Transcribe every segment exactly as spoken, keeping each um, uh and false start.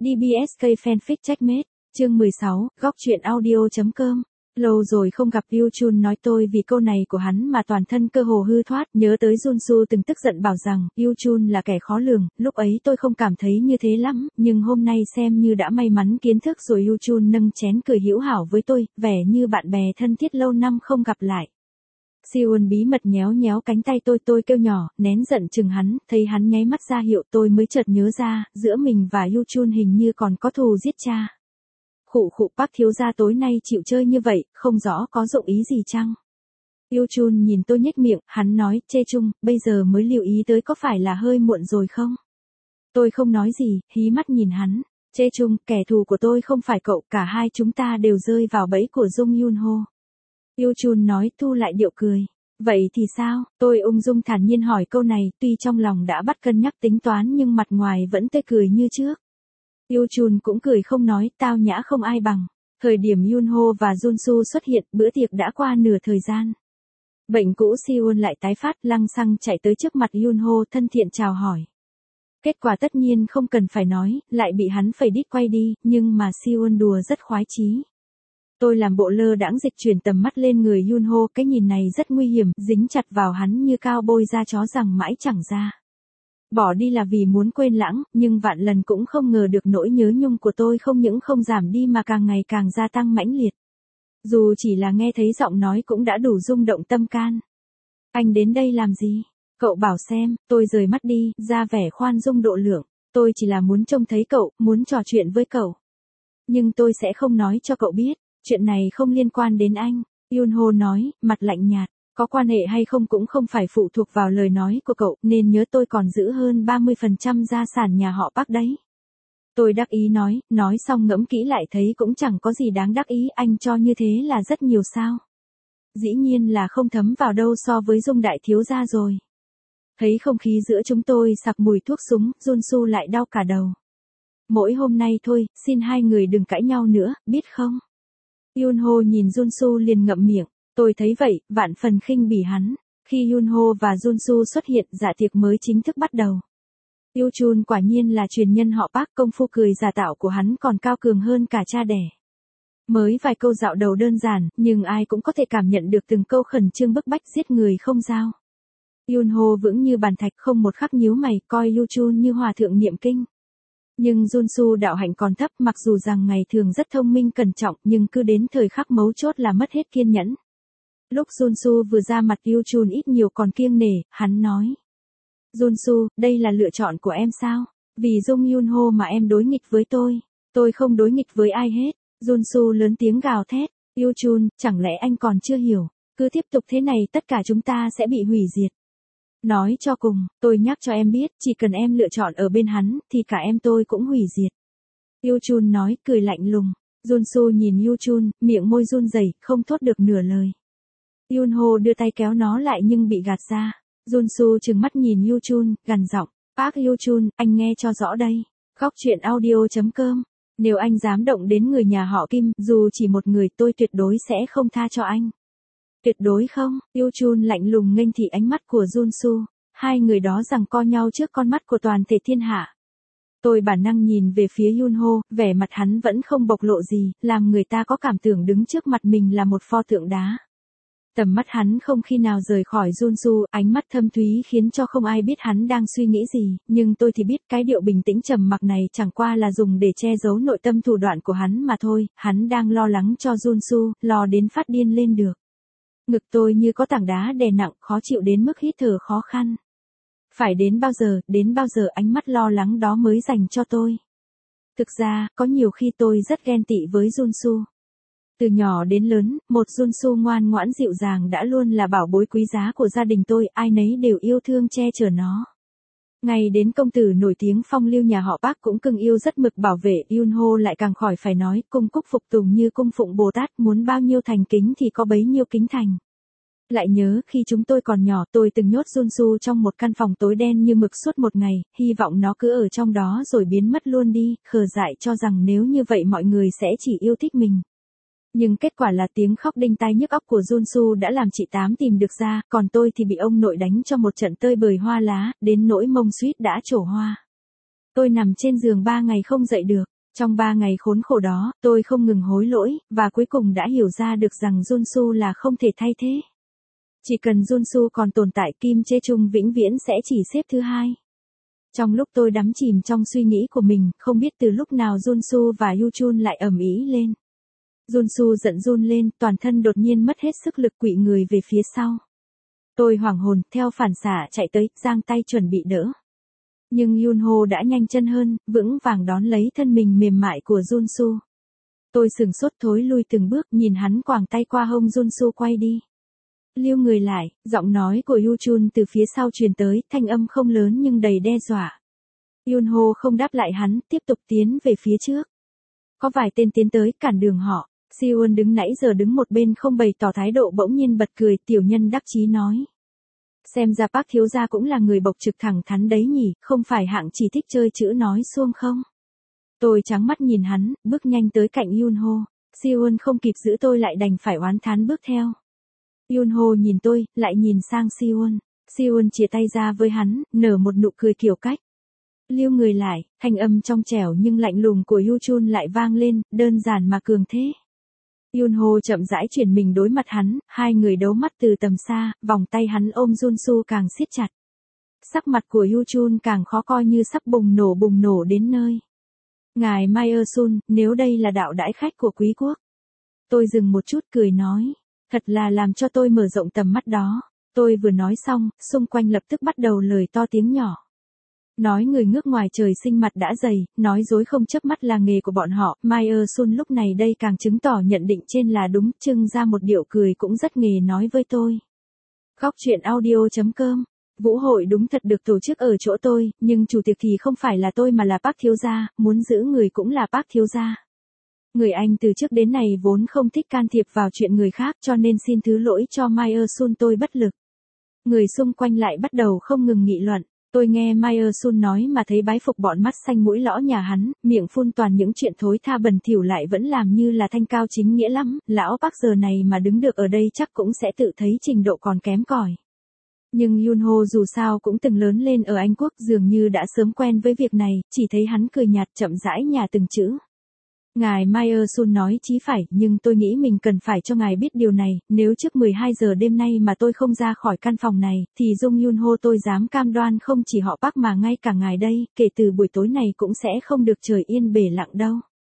đê bê ét ca Fanfic Checkmate, chương mười sáu, góc truyện audio.com. Lâu rồi không gặp Yuchun nói tôi vì câu này của hắn mà toàn thân cơ hồ hư thoát, nhớ tới Junsu từng tức giận bảo rằng Yuchun là kẻ khó lường, lúc ấy tôi không cảm thấy như thế lắm, nhưng hôm nay xem như đã may mắn kiến thức rồi. Yuchun nâng chén cười hữu hảo với tôi, vẻ như bạn bè thân thiết lâu năm không gặp lại. Siwon bí mật nhéo nhéo cánh tay tôi, tôi kêu nhỏ, nén giận chừng hắn, thấy hắn nháy mắt ra hiệu tôi mới chợt nhớ ra, giữa mình và Yuchun hình như còn có thù giết cha. Khụ khụ, bác thiếu gia tối nay chịu chơi như vậy, không rõ có dụng ý gì chăng? Yuchun nhìn tôi nhếch miệng, hắn nói, Chê Chung, bây giờ mới lưu ý tới có phải là hơi muộn rồi không? Tôi không nói gì, hí mắt nhìn hắn. Chê Chung, kẻ thù của tôi không phải cậu, cả hai chúng ta đều rơi vào bẫy của Jung Yun Ho. Yuchun nói, thu lại điệu cười. Vậy thì sao? Tôi ung dung thản nhiên hỏi câu này, tuy trong lòng đã bắt cân nhắc tính toán nhưng mặt ngoài vẫn tươi cười như trước. Yuchun cũng cười không nói, tao nhã không ai bằng. Thời điểm Yunho và Junsu xuất hiện, bữa tiệc đã qua nửa thời gian. Bệnh cũ Siwon lại tái phát, lăng xăng chạy tới trước mặt Yunho thân thiện chào hỏi. Kết quả tất nhiên không cần phải nói, lại bị hắn phẩy đít quay đi, nhưng mà Siwon đùa rất khoái chí. Tôi làm bộ lơ đãng dịch chuyển tầm mắt lên người Yunho, cái nhìn này rất nguy hiểm, dính chặt vào hắn như cao bôi da chó rằng mãi chẳng ra. Bỏ đi là vì muốn quên lãng, nhưng vạn lần cũng không ngờ được nỗi nhớ nhung của tôi không những không giảm đi mà càng ngày càng gia tăng mãnh liệt. Dù chỉ là nghe thấy giọng nói cũng đã đủ rung động tâm can. Anh đến đây làm gì? Cậu bảo xem, tôi rời mắt đi, ra vẻ khoan dung độ lượng. Tôi chỉ là muốn trông thấy cậu, muốn trò chuyện với cậu. Nhưng tôi sẽ không nói cho cậu biết, chuyện này không liên quan đến anh. Yunho nói, mặt lạnh nhạt. Có quan hệ hay không cũng không phải phụ thuộc vào lời nói của cậu, nên nhớ tôi còn giữ hơn ba mươi phần trăm gia sản nhà họ Park đấy. Tôi đắc ý nói, nói xong ngẫm kỹ lại thấy cũng chẳng có gì đáng đắc ý, anh cho như thế là rất nhiều sao. Dĩ nhiên là không thấm vào đâu so với Dung đại thiếu gia rồi. Thấy không khí giữa chúng tôi sặc mùi thuốc súng, Junsu lại đau cả đầu. Mỗi hôm nay thôi, xin hai người đừng cãi nhau nữa, biết không? Yunho nhìn Junsu liền ngậm miệng. Tôi thấy vậy, vạn phần khinh bỉ hắn. Khi Yunho và Junsu xuất hiện, dạ tiệc mới chính thức bắt đầu. Yuchun quả nhiên là truyền nhân họ Park, công phu cười giả tạo của hắn còn cao cường hơn cả cha đẻ. Mới vài câu dạo đầu đơn giản, nhưng ai cũng có thể cảm nhận được từng câu khẩn trương bức bách giết người không dao. Yunho vững như bàn thạch không một khắc nhíu mày, coi Yuchun như hòa thượng niệm kinh. Nhưng Junsu đạo hạnh còn thấp, mặc dù rằng ngày thường rất thông minh cẩn trọng, nhưng cứ đến thời khắc mấu chốt là mất hết kiên nhẫn. Lúc Junsu vừa ra mặt Yuchun ít nhiều còn kiêng nể, hắn nói. Junsu, đây là lựa chọn của em sao? Vì Jung Yunho mà em đối nghịch với tôi. Tôi không đối nghịch với ai hết. Junsu lớn tiếng gào thét. Yuchun, chẳng lẽ anh còn chưa hiểu? Cứ tiếp tục thế này tất cả chúng ta sẽ bị hủy diệt. Nói cho cùng, tôi nhắc cho em biết, chỉ cần em lựa chọn ở bên hắn, thì cả em tôi cũng hủy diệt. Yuchun nói, cười lạnh lùng. Junsu nhìn Yuchun, miệng môi run rẩy, không thốt được nửa lời. Yunho đưa tay kéo nó lại nhưng bị gạt ra. Junsu trừng mắt nhìn Yuchun, gằn giọng, Park Yuchun, anh nghe cho rõ đây. Góc truyện audio.com. Nếu anh dám động đến người nhà họ Kim, dù chỉ một người, tôi tuyệt đối sẽ không tha cho anh. Tuyệt đối không? Yuchun lạnh lùng nghênh thị ánh mắt của Junsu. Hai người đó giằng co nhau trước con mắt của toàn thể thiên hạ. Tôi bản năng nhìn về phía Yunho, vẻ mặt hắn vẫn không bộc lộ gì, làm người ta có cảm tưởng đứng trước mặt mình là một pho tượng đá. Tầm mắt hắn không khi nào rời khỏi Junsu, ánh mắt thâm thúy khiến cho không ai biết hắn đang suy nghĩ gì, nhưng tôi thì biết cái điệu bình tĩnh trầm mặc này chẳng qua là dùng để che giấu nội tâm thủ đoạn của hắn mà thôi, hắn đang lo lắng cho Junsu, lo đến phát điên lên được. Ngực tôi như có tảng đá đè nặng, khó chịu đến mức hít thở khó khăn. Phải đến bao giờ, đến bao giờ ánh mắt lo lắng đó mới dành cho tôi. Thực ra, có nhiều khi tôi rất ghen tị với Junsu. Từ nhỏ đến lớn, một Junsu ngoan ngoãn dịu dàng đã luôn là bảo bối quý giá của gia đình tôi, ai nấy đều yêu thương che chở nó. Ngay đến công tử nổi tiếng phong lưu nhà họ Park cũng cưng yêu rất mực bảo vệ, Yunho lại càng khỏi phải nói, cung cúc phục tùng như cung phụng Bồ Tát, muốn bao nhiêu thành kính thì có bấy nhiêu kính thành. Lại nhớ khi chúng tôi còn nhỏ, tôi từng nhốt Junsu trong một căn phòng tối đen như mực suốt một ngày, hy vọng nó cứ ở trong đó rồi biến mất luôn đi, khờ dại cho rằng nếu như vậy mọi người sẽ chỉ yêu thích mình. Nhưng kết quả là tiếng khóc đinh tai nhức óc của Junsu đã làm chị Tám tìm được ra, còn tôi thì bị ông nội đánh cho một trận tơi bời hoa lá, đến nỗi mông suýt đã trổ hoa. Tôi nằm trên giường ba ngày không dậy được. Trong ba ngày khốn khổ đó, tôi không ngừng hối lỗi, và cuối cùng đã hiểu ra được rằng Junsu là không thể thay thế. Chỉ cần Junsu còn tồn tại, Kim Jae Chung vĩnh viễn sẽ chỉ xếp thứ hai. Trong lúc tôi đắm chìm trong suy nghĩ của mình, không biết từ lúc nào Junsu và Yuchun lại ầm ĩ lên. Junsu giận run lên, toàn thân đột nhiên mất hết sức lực, quỵ người về phía sau. Tôi hoảng hồn, theo phản xạ chạy tới, giang tay chuẩn bị đỡ. Nhưng Yunho đã nhanh chân hơn, vững vàng đón lấy thân mình mềm mại của Junsu. Tôi sửng sốt thối lui từng bước, nhìn hắn quàng tay qua hông Junsu quay đi. Lưu người lại, giọng nói của Yuchun từ phía sau truyền tới, thanh âm không lớn nhưng đầy đe dọa. Yunho không đáp lại hắn, tiếp tục tiến về phía trước. Có vài tên tiến tới, cản đường họ. Siwon đứng nãy giờ đứng một bên không bày tỏ thái độ bỗng nhiên bật cười, tiểu nhân đắc chí nói. Xem ra Park thiếu gia cũng là người bộc trực thẳng thắn đấy nhỉ, không phải hạng chỉ thích chơi chữ nói suông không? Tôi trắng mắt nhìn hắn, bước nhanh tới cạnh Yunho. Siwon không kịp giữ tôi lại đành phải oán thán bước theo. Yunho nhìn tôi, lại nhìn sang Siwon. Siwon chia tay ra với hắn, nở một nụ cười kiểu cách. Lưu người lại, thanh âm trong trẻo nhưng lạnh lùng của Yuchun lại vang lên, đơn giản mà cường thế. Yunho chậm rãi chuyển mình đối mặt hắn, hai người đấu mắt từ tầm xa, vòng tay hắn ôm Junsu càng siết chặt. Sắc mặt của Yuchun càng khó coi như sắp bùng nổ bùng nổ đến nơi. Ngài Myeosun, nếu đây là đạo đãi khách của quý quốc. Tôi dừng một chút cười nói, thật là làm cho tôi mở rộng tầm mắt đó. Tôi vừa nói xong, xung quanh lập tức bắt đầu lời to tiếng nhỏ. Nói người ngước ngoài trời sinh mặt đã dày, nói dối không chớp mắt là nghề của bọn họ. Myeosun lúc này đây càng chứng tỏ nhận định trên là đúng, trưng ra một điệu cười cũng rất nghề nói với tôi. Góc truyện audio chấm com. Vũ hội đúng thật được tổ chức ở chỗ tôi, nhưng chủ tiệc thì không phải là tôi mà là Park thiếu gia, muốn giữ người cũng là Park thiếu gia. Người Anh từ trước đến nay vốn không thích can thiệp vào chuyện người khác, cho nên xin thứ lỗi cho Myeosun, tôi bất lực. Người xung quanh lại bắt đầu không ngừng nghị luận. Tôi nghe Myeosun nói mà thấy bái phục bọn mắt xanh mũi lõ nhà hắn, miệng phun toàn những chuyện thối tha bẩn thỉu lại vẫn làm như là thanh cao chính nghĩa lắm, lão Park giờ này mà đứng được ở đây chắc cũng sẽ tự thấy trình độ còn kém cỏi. Nhưng Yunho dù sao cũng từng lớn lên ở Anh Quốc, dường như đã sớm quen với việc này, chỉ thấy hắn cười nhạt chậm rãi nhả từng chữ. Ngài Myeosun nói chí phải, nhưng tôi nghĩ mình cần phải cho ngài biết điều này, nếu trước mười hai giờ đêm nay mà tôi không ra khỏi căn phòng này, thì Jung Yunho tôi dám cam đoan không chỉ họ Park mà ngay cả ngài đây, kể từ buổi tối này cũng sẽ không được trời yên bể lặng đâu.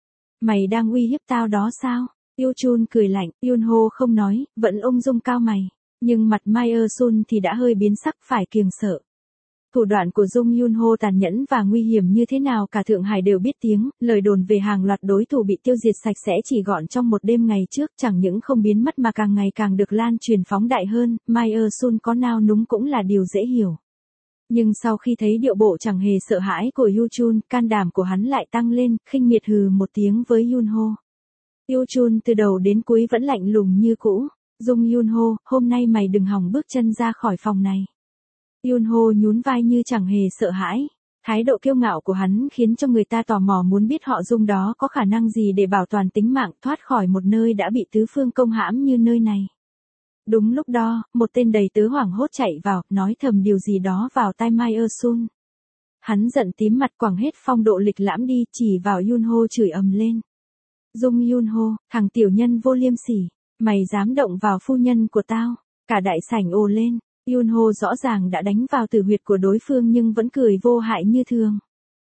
Mày đang uy hiếp tao đó sao? Yuchun cười lạnh, Yunho không nói, vẫn ung dung cao mày, nhưng mặt Myeosun thì đã hơi biến sắc, phải kiêng sợ. Thủ đoạn của Jung Yunho tàn nhẫn và nguy hiểm như thế nào cả Thượng Hải đều biết tiếng, lời đồn về hàng loạt đối thủ bị tiêu diệt sạch sẽ chỉ gọn trong một đêm ngày trước chẳng những không biến mất mà càng ngày càng được lan truyền phóng đại hơn, Myeosun có nao núng cũng là điều dễ hiểu. Nhưng sau khi thấy điệu bộ chẳng hề sợ hãi của Yuchun, can đảm của hắn lại tăng lên, khinh miệt hừ một tiếng với Yunho. Yuchun từ đầu đến cuối vẫn lạnh lùng như cũ. Jung Yunho, hôm nay mày đừng hòng bước chân ra khỏi phòng này. Yunho nhún vai như chẳng hề sợ hãi. Thái độ kiêu ngạo của hắn khiến cho người ta tò mò muốn biết họ Jung đó có khả năng gì để bảo toàn tính mạng thoát khỏi một nơi đã bị tứ phương công hãm như nơi này. Đúng lúc đó, một tên đầy tớ hoảng hốt chạy vào, nói thầm điều gì đó vào tai Myeosun. Hắn giận tím mặt quẳng hết phong độ lịch lãm đi, chỉ vào Yunho chửi ầm lên. Jung Yunho, thằng tiểu nhân vô liêm sỉ, mày dám động vào phu nhân của tao. Cả đại sảnh ồ lên. Yunho rõ ràng đã đánh vào tử huyệt của đối phương nhưng vẫn cười vô hại như thường.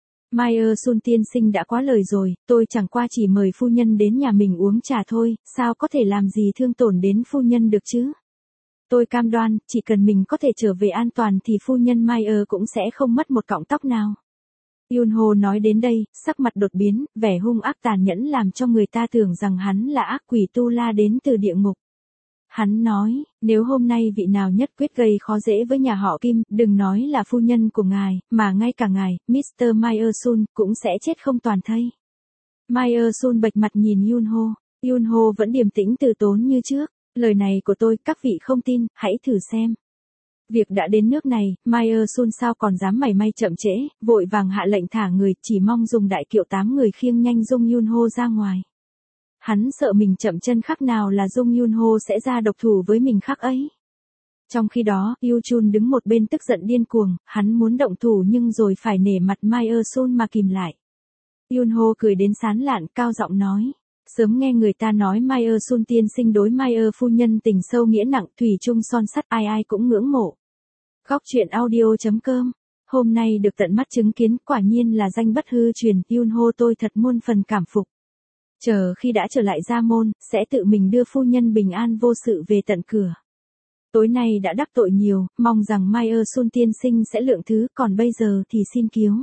Myeosun tiên sinh đã quá lời rồi, tôi chẳng qua chỉ mời phu nhân đến nhà mình uống trà thôi, sao có thể làm gì thương tổn đến phu nhân được chứ? Tôi cam đoan, chỉ cần mình có thể trở về an toàn thì phu nhân Myer cũng sẽ không mất một cọng tóc nào. Yunho nói đến đây, sắc mặt đột biến, vẻ hung ác tàn nhẫn làm cho người ta tưởng rằng hắn là ác quỷ tu la đến từ địa ngục. Hắn nói, nếu hôm nay vị nào nhất quyết gây khó dễ với nhà họ Kim, đừng nói là phu nhân của ngài, mà ngay cả ngài, mít tơ Myeosun, cũng sẽ chết không toàn thây. Myeosun bệch mặt nhìn Yunho. Yunho vẫn điềm tĩnh từ tốn như trước. Lời này của tôi, các vị không tin, hãy thử xem. Việc đã đến nước này, Myeosun sao còn dám mảy may chậm trễ, vội vàng hạ lệnh thả người, chỉ mong dùng đại kiệu tám người khiêng nhanh Jung Yunho ra ngoài. Hắn sợ mình chậm chân khắc nào là Jung Yunho sẽ ra độc thủ với mình khắc ấy. Trong khi đó, Yoo-chun đứng một bên tức giận điên cuồng, hắn muốn động thủ nhưng rồi phải nể mặt Mai Eo-sun mà kìm lại. Yoon-ho cười đến sán lạn, cao giọng nói. Sớm nghe người ta nói Mai Eo-sun tiên sinh đối Mai Eo phu nhân tình sâu nghĩa nặng, thủy chung son sắt, ai ai cũng ngưỡng mộ. Góc truyện audio chấm com. Hôm nay được tận mắt chứng kiến, quả nhiên là danh bất hư truyền, Yoon-ho tôi thật muôn phần cảm phục. Chờ khi đã trở lại gia môn, sẽ tự mình đưa phu nhân bình an vô sự về tận cửa. Tối nay đã đắc tội nhiều, mong rằng Mai Eo-sun tiên sinh sẽ lượng thứ, còn bây giờ thì xin cứu.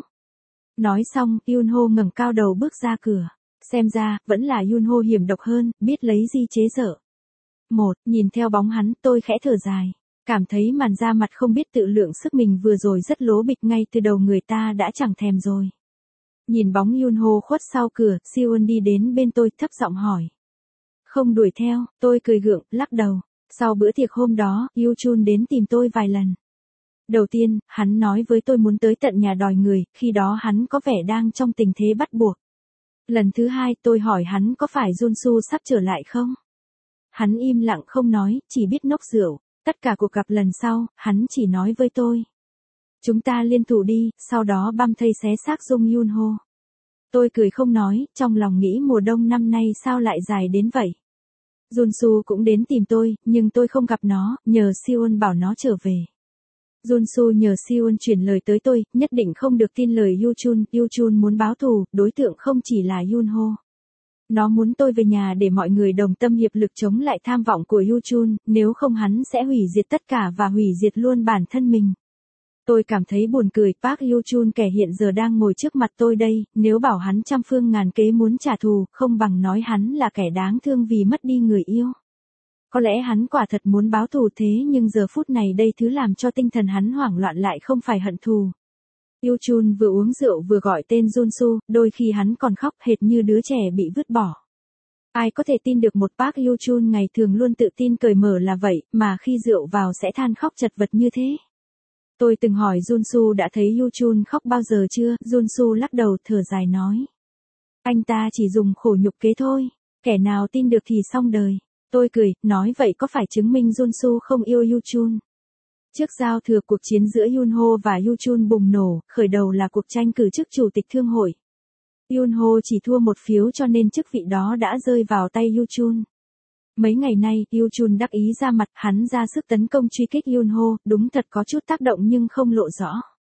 Nói xong, Yoon-ho ngẩng cao đầu bước ra cửa. Xem ra, vẫn là Yoon-ho hiểm độc hơn, biết lấy gì chế dở. Một, nhìn theo bóng hắn, tôi khẽ thở dài. Cảm thấy màn da mặt không biết tự lượng sức mình vừa rồi rất lố bịch, ngay từ đầu người ta đã chẳng thèm rồi. Nhìn bóng Yoon-ho khuất sau cửa, Siwon đi đến bên tôi, thấp giọng hỏi. Không đuổi theo, tôi cười gượng, lắc đầu. Sau bữa tiệc hôm đó, Yoo-chun đến tìm tôi vài lần. Đầu tiên, hắn nói với tôi muốn tới tận nhà đòi người, khi đó hắn có vẻ đang trong tình thế bắt buộc. Lần thứ hai, tôi hỏi hắn có phải Junsu sắp trở lại không? Hắn im lặng không nói, chỉ biết nốc rượu. Tất cả cuộc gặp lần sau, hắn chỉ nói với tôi. Chúng ta liên thủ đi, sau đó băm thây xé xác Jung Yoon-ho. Tôi cười không nói, trong lòng nghĩ mùa đông năm nay sao lại dài đến vậy. Junsu cũng đến tìm tôi, nhưng tôi không gặp nó, nhờ Siwon bảo nó trở về. Junsu nhờ Siwon chuyển lời tới tôi, nhất định không được tin lời Yoo-chun, Yoo-chun muốn báo thù, đối tượng không chỉ là Yoon-ho. Nó muốn tôi về nhà để mọi người đồng tâm hiệp lực chống lại tham vọng của Yoo-chun, nếu không hắn sẽ hủy diệt tất cả và hủy diệt luôn bản thân mình. Tôi cảm thấy buồn cười, Park Yoo-chun kẻ hiện giờ đang ngồi trước mặt tôi đây, nếu bảo hắn trăm phương ngàn kế muốn trả thù, không bằng nói hắn là kẻ đáng thương vì mất đi người yêu. Có lẽ hắn quả thật muốn báo thù thế nhưng giờ phút này đây thứ làm cho tinh thần hắn hoảng loạn lại không phải hận thù. Yoo-chun vừa uống rượu vừa gọi tên Junsu, đôi khi hắn còn khóc hệt như đứa trẻ bị vứt bỏ. Ai có thể tin được một Park Yoo-chun ngày thường luôn tự tin cởi mở là vậy, mà khi rượu vào sẽ than khóc chật vật như thế. Tôi từng hỏi Junsu đã thấy Yoo-chun khóc bao giờ chưa, Junsu lắc đầu thở dài nói. Anh ta chỉ dùng khổ nhục kế thôi, kẻ nào tin được thì xong đời. Tôi cười, nói vậy có phải chứng minh Junsu không yêu Yoo-chun? Trước giao thừa cuộc chiến giữa Yoon-ho và Yoo-chun bùng nổ, khởi đầu là cuộc tranh cử chức chủ tịch thương hội. Yoon-ho chỉ thua một phiếu cho nên chức vị đó đã rơi vào tay Yoo-chun. Mấy ngày nay, Yoo-chun đắc ý ra mặt, hắn ra sức tấn công truy kích Yoon-ho, đúng thật có chút tác động nhưng không lộ rõ.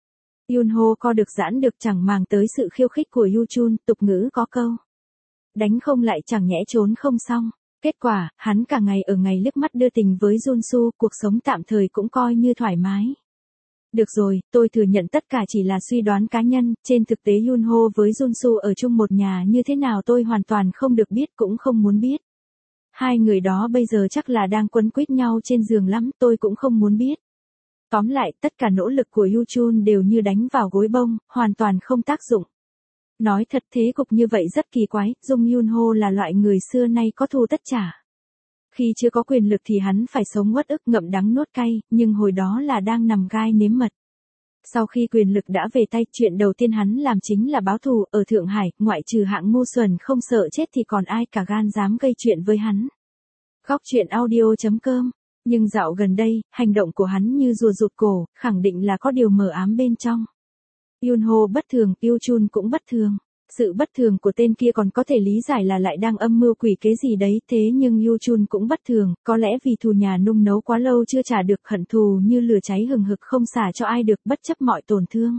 Yoon-ho co được giãn được chẳng màng tới sự khiêu khích của Yoo-chun, tục ngữ có câu. Đánh không lại chẳng nhẽ trốn không xong. Kết quả, hắn cả ngày ở ngày liếc mắt đưa tình với Junsu, cuộc sống tạm thời cũng coi như thoải mái. Được rồi, tôi thừa nhận tất cả chỉ là suy đoán cá nhân, trên thực tế Yoon-ho với Junsu ở chung một nhà như thế nào tôi hoàn toàn không được biết cũng không muốn biết. Hai người đó bây giờ chắc là đang quấn quýt nhau trên giường lắm, tôi cũng không muốn biết. Tóm lại, tất cả nỗ lực của Yoo-chun đều như đánh vào gối bông, hoàn toàn không tác dụng. Nói thật thế cục như vậy rất kỳ quái, Jung Yoon-ho là loại người xưa nay có thù tất trả. Khi chưa có quyền lực thì hắn phải sống uất ức ngậm đắng nuốt cay, nhưng hồi đó là đang nằm gai nếm mật. Sau khi quyền lực đã về tay, chuyện đầu tiên hắn làm chính là báo thù, ở Thượng Hải, ngoại trừ hạng ngu xuẩn không sợ chết thì còn ai cả gan dám gây chuyện với hắn. Góc truyện audio chấm com. Nhưng dạo gần đây, hành động của hắn như rùa rụt cổ, khẳng định là có điều mờ ám bên trong. Yoon-ho bất thường, Yoo-chun cũng bất thường. Sự bất thường của tên kia còn có thể lý giải là lại đang âm mưu quỷ kế gì đấy, thế nhưng Yoo-chun cũng bất thường, có lẽ vì thù nhà nung nấu quá lâu chưa trả được, hận thù như lửa cháy hừng hực không xả cho ai được, bất chấp mọi tổn thương.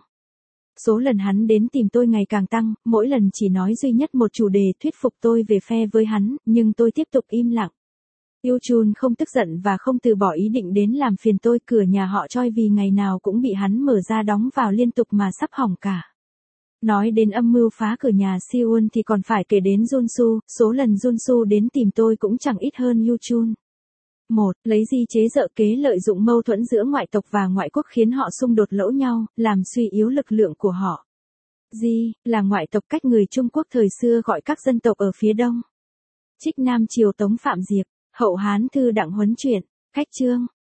Số lần hắn đến tìm tôi ngày càng tăng, mỗi lần chỉ nói duy nhất một chủ đề thuyết phục tôi về phe với hắn, nhưng tôi tiếp tục im lặng. Yoo-chun không tức giận và không từ bỏ ý định đến làm phiền tôi, cửa nhà họ Choi vì ngày nào cũng bị hắn mở ra đóng vào liên tục mà sắp hỏng cả. Nói đến âm mưu phá cửa nhà Siwon thì còn phải kể đến Junsu, số lần Junsu đến tìm tôi cũng chẳng ít hơn Yoo-chun. Một, lấy di chế dợ kế lợi dụng mâu thuẫn giữa ngoại tộc và ngoại quốc khiến họ xung đột lẫn nhau, làm suy yếu lực lượng của họ. Di, là ngoại tộc cách người Trung Quốc thời xưa gọi các dân tộc ở phía đông. Trích Nam Triều Tống Phạm Diệp, Hậu Hán Thư Đặng Huấn Truyện, Cách Chương.